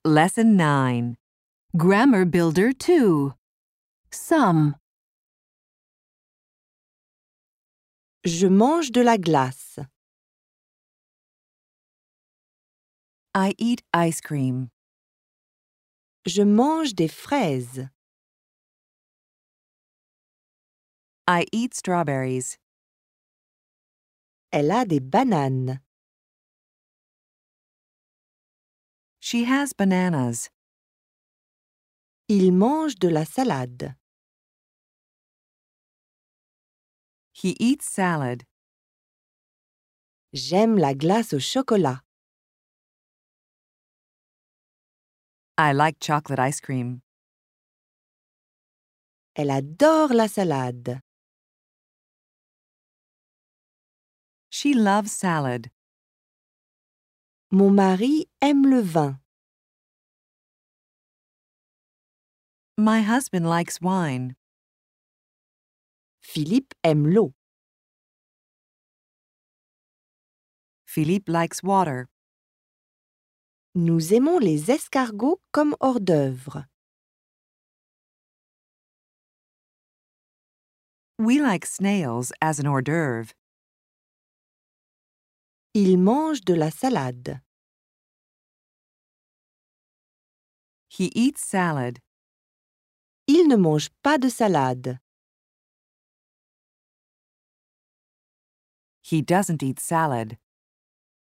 Lesson 9. Grammar Builder 2. Some. Je mange de la glace. I eat ice cream. Je mange des fraises. I eat strawberries. Elle a des bananes. She has bananas. Il mange de la salade. He eats salad. J'aime la glace au chocolat. I like chocolate ice cream. Elle adore la salade. She loves salad. Mon mari aime le vin. My husband likes wine. Philippe aime l'eau. Philippe likes water. Nous aimons les escargots comme hors d'œuvre. We like snails as an hors d'oeuvre. Il mange de la salade. He eats salad. Il ne mange pas de salade. He doesn't eat salad.